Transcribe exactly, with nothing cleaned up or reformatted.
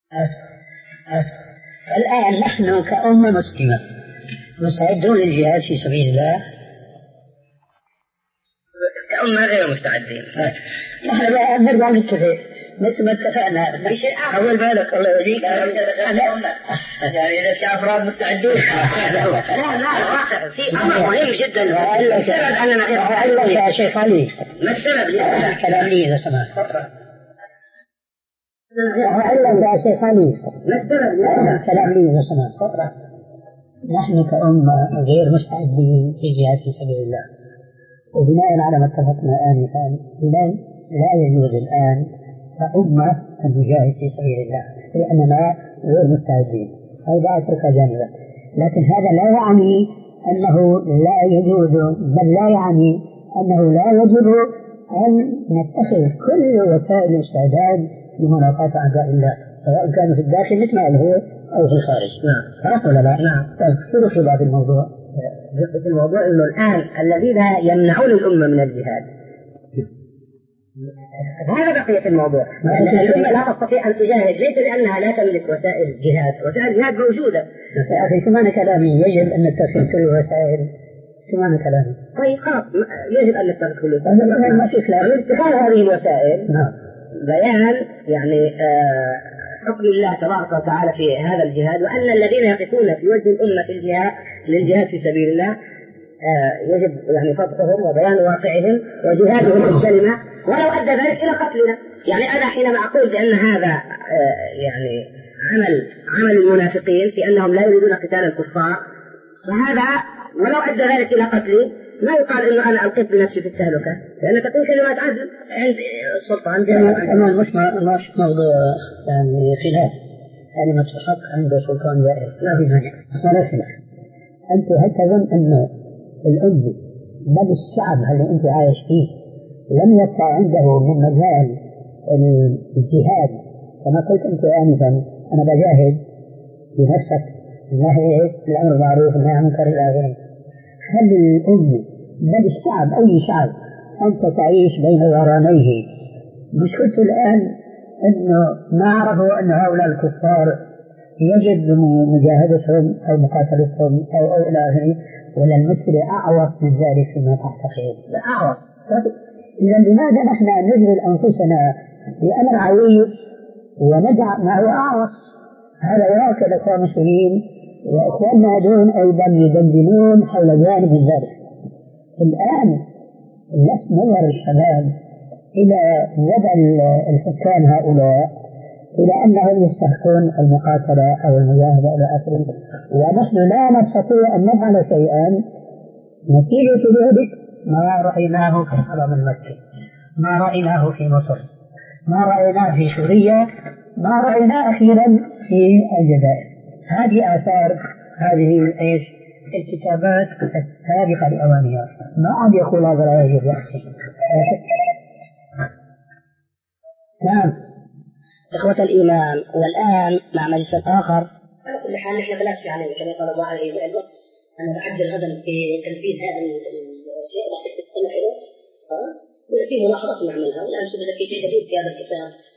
الآن نحن كأمة مسلمة مستعدون للجهاد في سبيل الله؟ كأمة غير مستعدين. نحن بقى نرجع نتفق مثل ما اتفقنا أول بالك الله يهديك يعني إذا في أفراد مستعدون. لا لا في أمر مهم جدا. السبب أننا غير يا شيخ علي ما السبب؟ كلام لي إذا سمحت. يا شيخ علي ما السبب؟ كلام لي إذا سمحت. نحن كأمة غير مستعدين في الجهاد في سبيل الله، وبناء على ما اتفقنا آنفا لا لا يجوز الآن كأمة أن نجاهد في سبيل الله لأننا غير مستعدين. هذا أترك جانبا، لكن هذا لا يعني أنه لا يجوز، بل لا يعني أنه لا يجب أن نتخذ كل وسائل الاستعداد لمناصرة أعداء الله سواء كانوا في الداخل مثل ما هو أو في الخارج. نعم. صح ولا لا؟ نعم. طيب شو رأيك في الموضوع؟ في الموضوع إنه الآن الذين يمنعون الأمة من الجهاد هذا بقية الموضوع. الأمة لا تستطيع أن تجاهد ليس لأنها لا تملك وسائل الجهاد، وسائل الجهاد موجودة. يا أخي شو معنى كلامي يجب أن نتخذ كل وسائل؟ شو معنى كلامي؟ طيب خلاص يجب أن نتخذ كل وسائل. ما في خلاف. اتخاذ هذه الوسائل نعم. بيان يعني آه حكم الله تبارك وتعالى في هذا الجهاد، وأن الذين يقفون في وجه الأمة في الجهاد للجهاد في سبيل الله آه يجب يعني فتحهم وبيان واقعهم وجهادهم بالكلمة ولو أدى ذلك إلى قتلنا. يعني أنا حينما أقول بأن هذا آه يعني عمل عمل المنافقين في أنهم لا يريدون قتال الكفار، فهذا ولو أدى ذلك إلى قتلي ما يقال إنه أنا ألقيت بنفسي في التهلكة، لأن تكون كلمات عدل عند السلطان. كمان مش مش موضوع يعني خلاف، كلمة الحق عند السلطان جائز لا في مانع. ولكن أنت هل تظن إنه الأمة بل الشعب اللي أنت عايش فيه لم يبقى عنده من مجال الجهاد كما قلت أنت آنفا أنا بجاهد بنفسك النهي الأمر معروف والنهي عن المنكر إلى آخره؟ هل الأمة بل الشعب أي شعب أنت تعيش بين ظهرانيه؟ مشكلته الآن أنه ما عرفوا أن هؤلاء الكفار يجب مجاهدتهم أو مقاتلتهم أو أو إلى آخره، ولا المشكلة أعوص من ذلك فيما تعتقد؟ أعوص. إذا لماذا نحن نجبر أنفسنا بأمر عويص وندع ما هو أعوص؟ هذا واقع الأخوان المسلمين وإخواننا دون أيضا يدندنون حول جانب من ذلك. الآن الناس نظر الشباب إلى وضع الحكام هؤلاء إلى أنهم يستحقون المقاتلة أو المجاهدة إلى آخره، ونحن لا نستطيع أن نفعل شيئا. نتيجة ذلك ما رأيناه في حرم المكي، ما رأيناه في مصر، ما رأيناه في سوريا، ما رأيناه أخيرا في الجزائر. هذه آثار هذه إيش الكتابات السابقة لأوانها. ما عاد يقول هذا لا يجب يا أخي. نعم إخوة الإيمان، والآن مع مجلس آخر. على كل حال نحن بلاش يعني كما قال الله عليه وسلم أن نتعجل غدا في تنفيذ هذا الشيء راح تستمع له ها وفي ملاحظات نعملها، والآن شوف إذا في شيء جديد في هذا الكتاب